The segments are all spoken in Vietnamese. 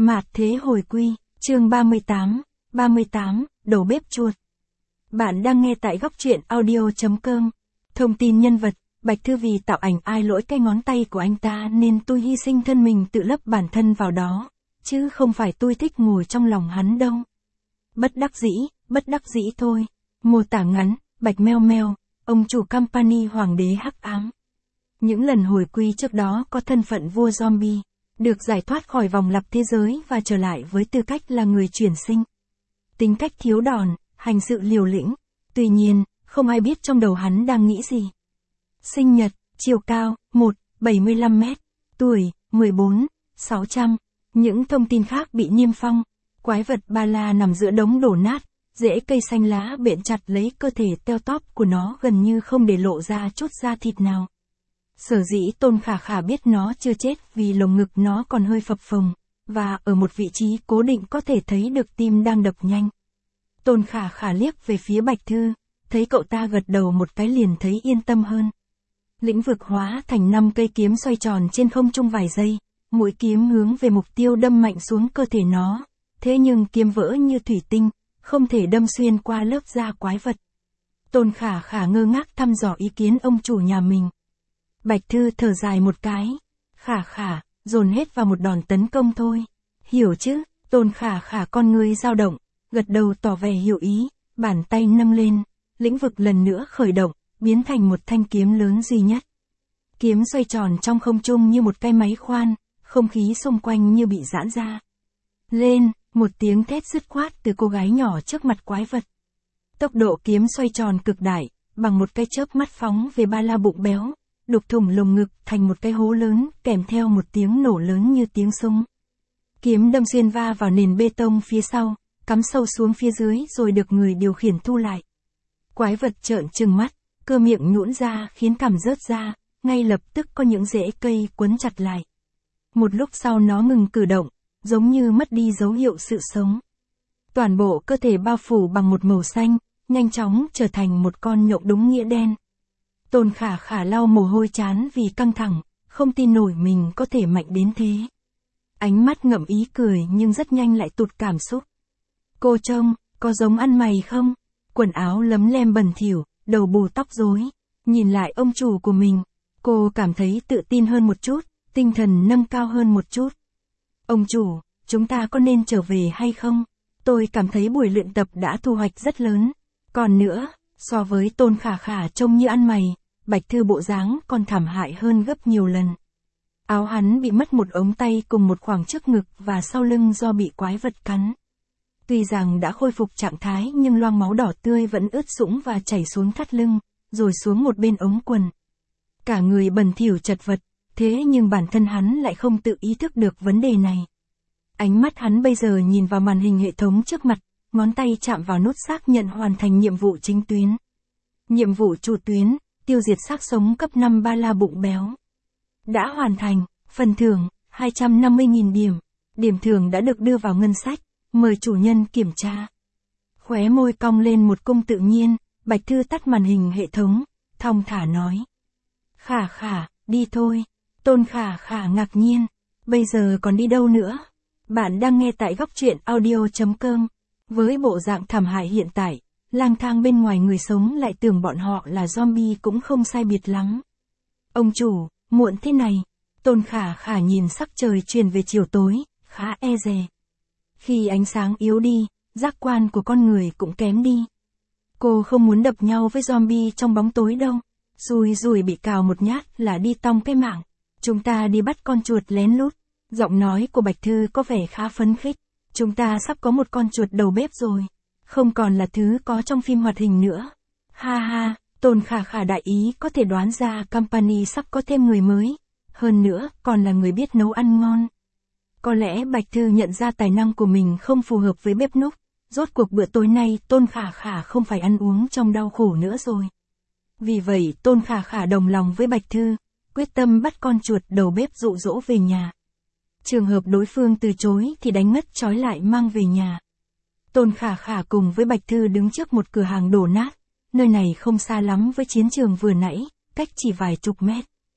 Mạt thế hồi quy, chương 38, đầu bếp chuột. Bạn đang nghe tại góc truyện audio.com. Thông tin nhân vật, Bạch Thư vì tạo ảnh ai lỗi cái ngón tay của anh ta nên tôi hy sinh thân mình tự lấp bản thân vào đó, chứ không phải tôi thích ngồi trong lòng hắn đâu. Bất đắc dĩ thôi. Mô tả ngắn, Bạch Meo Meo, ông chủ company Hoàng đế hắc ám. Những lần hồi quy trước đó có thân phận vua zombie, được giải thoát khỏi vòng lặp thế giới và trở lại với tư cách là người chuyển sinh. Tính cách thiếu đòn, hành sự liều lĩnh. Tuy nhiên, không ai biết trong đầu hắn đang nghĩ gì. Sinh nhật, chiều cao, 1,75 m, tuổi, 14,600. Những thông tin khác bị niêm phong. Quái vật ba la nằm giữa đống đổ nát, rễ cây xanh lá bện chặt lấy cơ thể teo tóp của nó gần như không để lộ ra chút da thịt nào. Sở dĩ Tôn Khả Khả biết nó chưa chết vì lồng ngực nó còn hơi phập phồng, và ở một vị trí cố định có thể thấy được tim đang đập nhanh. Tôn Khả Khả liếc về phía Bạch Thư, thấy cậu ta gật đầu một cái liền thấy yên tâm hơn. Lĩnh vực hóa thành 5 cây kiếm xoay tròn trên không trung vài giây, mũi kiếm hướng về mục tiêu đâm mạnh xuống cơ thể nó, thế nhưng kiếm vỡ như thủy tinh, không thể đâm xuyên qua lớp da quái vật. Tôn Khả Khả ngơ ngác thăm dò ý kiến ông chủ nhà mình. Bạch Thư thở dài một cái. Khả Khả, dồn hết vào một đòn tấn công thôi. Hiểu chứ? Tôn Khả Khả con ngươi dao động, gật đầu tỏ vẻ hiểu ý, bàn tay nâng lên, lĩnh vực lần nữa khởi động, biến thành một thanh kiếm lớn duy nhất. Kiếm xoay tròn trong không trung như một cái máy khoan, không khí xung quanh như bị giãn ra. Lên, một tiếng thét dứt khoát từ cô gái nhỏ trước mặt quái vật. Tốc độ kiếm xoay tròn cực đại, bằng một cái chớp mắt phóng về ba la bụng béo, đục thủng lồng ngực thành một cái hố lớn, kèm theo một tiếng nổ lớn như tiếng súng. Kiếm đâm xuyên va vào nền bê tông phía sau, cắm sâu xuống phía dưới rồi được người điều khiển thu lại. Quái vật trợn trừng mắt, cơ miệng nhũn ra khiến cằm rớt ra, ngay lập tức có những rễ cây quấn chặt lại. Một lúc sau nó ngừng cử động, giống như mất đi dấu hiệu sự sống. Toàn bộ cơ thể bao phủ bằng một màu xanh, nhanh chóng trở thành một con nhộng đúng nghĩa đen. Tôn Khả Khả lau mồ hôi trán vì căng thẳng, không tin nổi mình có thể mạnh đến thế. Ánh mắt ngậm ý cười nhưng rất nhanh lại tụt cảm xúc. Cô trông, có giống ăn mày không? Quần áo lấm lem bẩn thỉu, đầu bù tóc rối. Nhìn lại ông chủ của mình, cô cảm thấy tự tin hơn một chút, tinh thần nâng cao hơn một chút. Ông chủ, chúng ta có nên trở về hay không? Tôi cảm thấy buổi luyện tập đã thu hoạch rất lớn. Còn nữa, so với Tôn Khả Khả trông như ăn mày, Bạch Thư bộ dáng còn thảm hại hơn gấp nhiều lần. Áo hắn bị mất một ống tay cùng một khoảng trước ngực và sau lưng do bị quái vật cắn. Tuy rằng đã khôi phục trạng thái nhưng loang máu đỏ tươi vẫn ướt sũng và chảy xuống thắt lưng, rồi xuống một bên ống quần. Cả người bẩn thỉu chật vật, thế nhưng bản thân hắn lại không tự ý thức được vấn đề này. Ánh mắt hắn bây giờ nhìn vào màn hình hệ thống trước mặt, ngón tay chạm vào nút xác nhận hoàn thành nhiệm vụ chính tuyến. Nhiệm vụ chủ tuyến, tiêu diệt xác sống cấp 5 ba la bụng béo. Đã hoàn thành, phần thưởng, 250.000 điểm. Điểm thưởng đã được đưa vào ngân sách, mời chủ nhân kiểm tra. Khóe môi cong lên một cung tự nhiên, Bạch Thư tắt màn hình hệ thống, thong thả nói. Khả Khả, đi thôi. Tôn Khả Khả ngạc nhiên. Bây giờ còn đi đâu nữa? Bạn đang nghe tại góc truyện audio.com. Với bộ dạng thảm hại hiện tại, lang thang bên ngoài người sống lại tưởng bọn họ là zombie cũng không sai biệt lắm. Ông chủ, muộn thế này. Tôn Khả Khả nhìn sắc trời chuyển về chiều tối, khá e dè. Khi ánh sáng yếu đi, giác quan của con người cũng kém đi. Cô không muốn đập nhau với zombie trong bóng tối đâu. Rùi bị cào một nhát là đi tong cái mạng. Chúng ta đi bắt con chuột lén lút. Giọng nói của Bạch Thư có vẻ khá phấn khích. Chúng ta sắp có một con chuột đầu bếp rồi. Không còn là thứ có trong phim hoạt hình nữa. Ha ha, Tôn Khả Khả đại ý có thể đoán ra company sắp có thêm người mới. Hơn nữa, còn là người biết nấu ăn ngon. Có lẽ Bạch Thư nhận ra tài năng của mình không phù hợp với bếp núc. Rốt cuộc bữa tối nay Tôn Khả Khả không phải ăn uống trong đau khổ nữa rồi. Vì vậy Tôn Khả Khả đồng lòng với Bạch Thư, quyết tâm bắt con chuột đầu bếp dụ dỗ về nhà. Trường hợp đối phương từ chối thì đánh ngất trói lại mang về nhà. Tôn Khả Khả cùng với Bạch Thư đứng trước một cửa hàng đổ nát, nơi này không xa lắm với chiến trường vừa nãy, cách chỉ vài chục mét.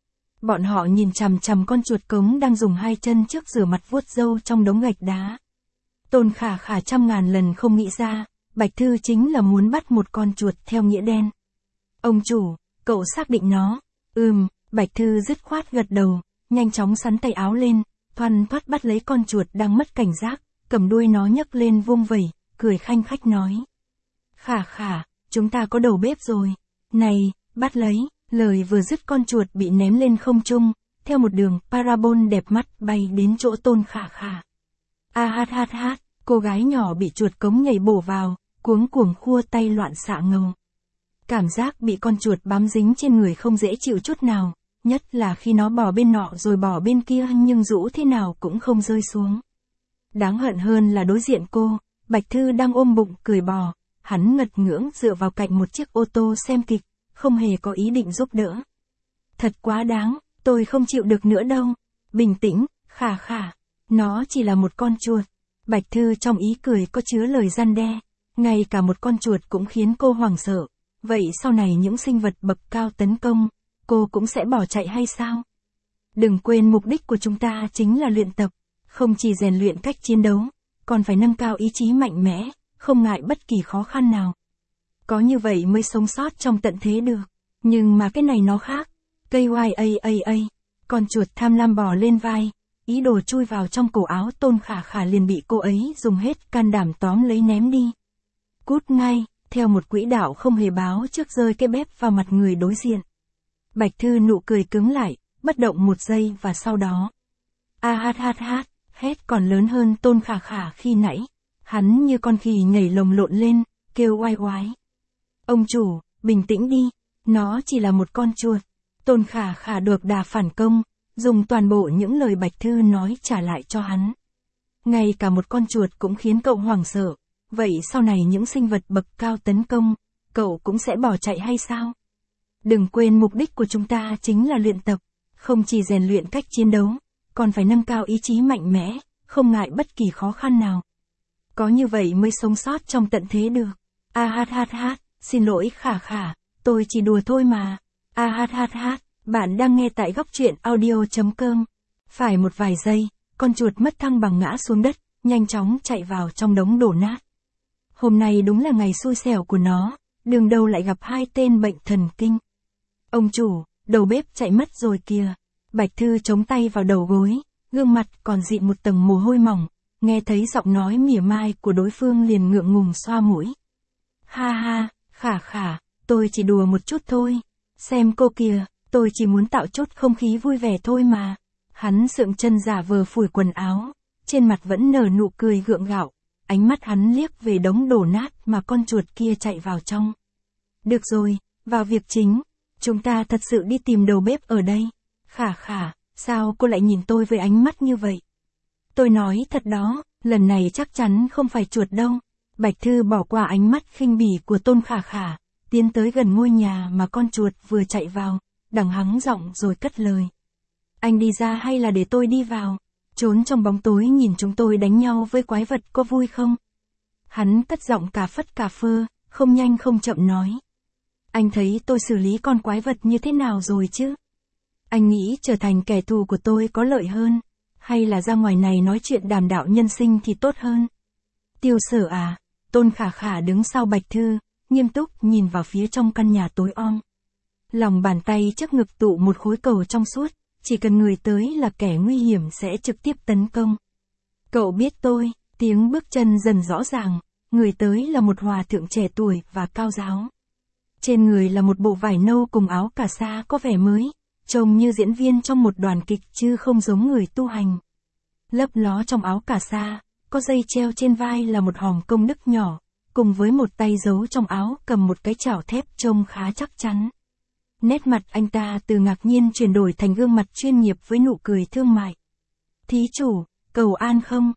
Bọn họ nhìn chằm chằm con chuột cống đang dùng hai chân trước rửa mặt vuốt râu trong đống gạch đá. Tôn Khả Khả trăm ngàn lần không nghĩ ra, Bạch Thư chính là muốn bắt một con chuột theo nghĩa đen. Ông chủ, cậu xác định nó. Bạch Thư dứt khoát gật đầu, nhanh chóng sắn tay áo lên, thoăn thoắt bắt lấy con chuột đang mất cảnh giác, cầm đuôi nó nhấc lên vung vẩy, cười khanh khách nói. Khả Khả, chúng ta có đầu bếp rồi. Này, bắt lấy, lời vừa dứt con chuột bị ném lên không trung, theo một đường parabol đẹp mắt bay đến chỗ Tôn Khả Khả. Hát, cô gái nhỏ bị chuột cống nhảy bổ vào, cuống cuồng khua tay loạn xạ ngầu. Cảm giác bị con chuột bám dính trên người không dễ chịu chút nào, nhất là khi nó bò bên nọ rồi bò bên kia nhưng rũ thế nào cũng không rơi xuống. Đáng hận hơn là đối diện cô, Bạch Thư đang ôm bụng cười bò, hắn ngật ngưỡng dựa vào cạnh một chiếc ô tô xem kịch, không hề có ý định giúp đỡ. Thật quá đáng, tôi không chịu được nữa đâu. Bình tĩnh, Khả Khả, nó chỉ là một con chuột. Bạch Thư trong ý cười có chứa lời răn đe, ngay cả một con chuột cũng khiến cô hoảng sợ. Vậy sau này những sinh vật bậc cao tấn công, cô cũng sẽ bỏ chạy hay sao? Đừng quên mục đích của chúng ta chính là luyện tập, không chỉ rèn luyện cách chiến đấu, còn phải nâng cao ý chí mạnh mẽ, không ngại bất kỳ khó khăn nào. Có như vậy mới sống sót trong tận thế được. Nhưng mà cái này nó khác. Con chuột tham lam bò lên vai, ý đồ chui vào trong cổ áo Tôn Khả Khả liền bị cô ấy dùng hết can đảm tóm lấy ném đi. Cút ngay, theo một quỹ đạo không hề báo trước rơi cái bếp vào mặt người đối diện. Bạch Thư nụ cười cứng lại, bất động một giây và sau đó. Hát, hét còn lớn hơn Tôn Khả Khả khi nãy. Hắn như con khỉ nhảy lồng lộn lên, kêu oai oái. Ông chủ, bình tĩnh đi, nó chỉ là một con chuột. Tôn Khả Khả được đà phản công, dùng toàn bộ những lời Bạch Thư nói trả lại cho hắn. Ngay cả một con chuột cũng khiến cậu hoảng sợ, vậy sau này những sinh vật bậc cao tấn công, cậu cũng sẽ bỏ chạy hay sao? Đừng quên mục đích của chúng ta chính là luyện tập, không chỉ rèn luyện cách chiến đấu, còn phải nâng cao ý chí mạnh mẽ, không ngại bất kỳ khó khăn nào. Có như vậy mới sống sót trong tận thế được. Hát, xin lỗi Khả Khả, tôi chỉ đùa thôi mà. Hát, bạn đang nghe tại góc truyện audio.com. Phải một vài giây, con chuột mất thăng bằng ngã xuống đất, nhanh chóng chạy vào trong đống đổ nát. Hôm nay đúng là ngày xui xẻo của nó, đường đâu lại gặp hai tên bệnh thần kinh. Ông chủ, đầu bếp chạy mất rồi kìa. Bạch Thư chống tay vào đầu gối, gương mặt còn dịn một tầng mồ hôi mỏng, nghe thấy giọng nói mỉa mai của đối phương liền ngượng ngùng xoa mũi. Ha, Khả Khả, tôi chỉ đùa một chút thôi. Xem cô kìa, tôi chỉ muốn tạo chút không khí vui vẻ thôi mà. Hắn sượng chân giả vờ phủi quần áo, trên mặt vẫn nở nụ cười gượng gạo, ánh mắt hắn liếc về đống đổ nát mà con chuột kia chạy vào trong. Được rồi, vào việc chính, chúng ta thật sự đi tìm đầu bếp ở đây. Khả Khả, sao cô lại nhìn tôi với ánh mắt như vậy? Tôi nói thật đó, lần này chắc chắn không phải chuột đâu. Bạch Thư bỏ qua ánh mắt khinh bỉ của Tôn Khả Khả, tiến tới gần ngôi nhà mà con chuột vừa chạy vào, đằng hắng giọng rồi cất lời. Anh đi ra hay là để tôi đi vào? Trốn trong bóng tối nhìn chúng tôi đánh nhau với quái vật có vui không? Hắn cất giọng cà phất cà phơ, không nhanh không chậm nói. Anh thấy tôi xử lý con quái vật như thế nào rồi chứ? Anh nghĩ trở thành kẻ thù của tôi có lợi hơn, hay là ra ngoài này nói chuyện đàm đạo nhân sinh thì tốt hơn? Tiêu Sở à? Tôn Khả Khả đứng sau Bạch Thư, nghiêm túc nhìn vào phía trong căn nhà tối om. Lòng bàn tay trước ngực tụ một khối cầu trong suốt, chỉ cần người tới là kẻ nguy hiểm sẽ trực tiếp tấn công. Cậu biết tôi, tiếng bước chân dần rõ ràng, người tới là một hòa thượng trẻ tuổi và cao ráo. Trên người là một bộ vải nâu cùng áo cà sa có vẻ mới, trông như diễn viên trong một đoàn kịch chứ không giống người tu hành. Lấp ló trong áo cà sa, có dây treo trên vai là một hòm công đức nhỏ, cùng với một tay giấu trong áo cầm một cái chảo thép trông khá chắc chắn. Nét mặt anh ta từ ngạc nhiên chuyển đổi thành gương mặt chuyên nghiệp với nụ cười thương mại. Thí chủ, cầu an không?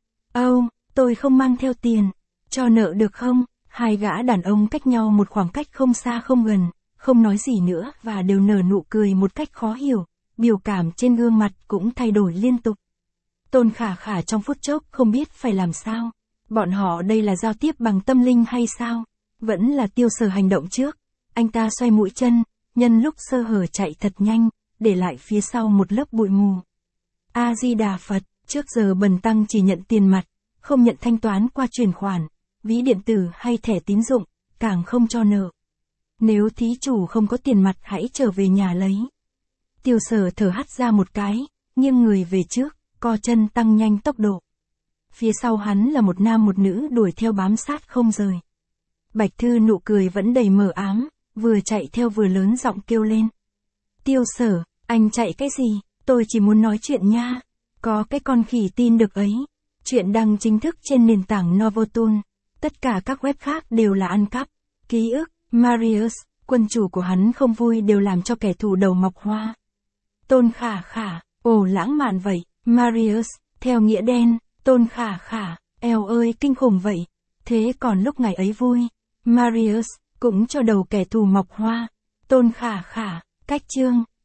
Tôi không mang theo tiền. Cho nợ được không? Hai gã đàn ông cách nhau một khoảng cách không xa không gần, không nói gì nữa và đều nở nụ cười một cách khó hiểu, biểu cảm trên gương mặt cũng thay đổi liên tục. Tôn Khả Khả trong phút chốc không biết phải làm sao. Bọn họ đây là giao tiếp bằng tâm linh hay sao? Vẫn là Tiêu Sở hành động trước. Anh ta xoay mũi chân, nhân lúc sơ hở chạy thật nhanh, để lại phía sau một lớp bụi mù. A-di-đà Phật, trước giờ Bần Tăng chỉ nhận tiền mặt, không nhận thanh toán qua chuyển khoản, ví điện tử hay thẻ tín dụng, càng không cho nợ. Nếu thí chủ không có tiền mặt hãy trở về nhà lấy. Tiêu Sở thở hắt ra một cái, nghiêng người về trước, co chân tăng nhanh tốc độ. Phía sau hắn là một nam một nữ đuổi theo bám sát không rời. Bạch Thư nụ cười vẫn đầy mờ ám, vừa chạy theo vừa lớn giọng kêu lên. Tiêu Sở, anh chạy cái gì, tôi chỉ muốn nói chuyện nha. Có cái con khỉ tin được ấy. Chuyện đăng chính thức trên nền tảng Novotoon. Tất cả các web khác đều là ăn cắp. Ký ức, Marius, quân chủ của hắn không vui đều làm cho kẻ thù đầu mọc hoa. Tôn Khả Khả, ồ lãng mạn vậy, Marius, theo nghĩa đen, Tôn Khả Khả, eo ơi kinh khủng vậy. Thế còn lúc ngày ấy vui, Marius, cũng cho đầu kẻ thù mọc hoa. Tôn Khả Khả, cách chương.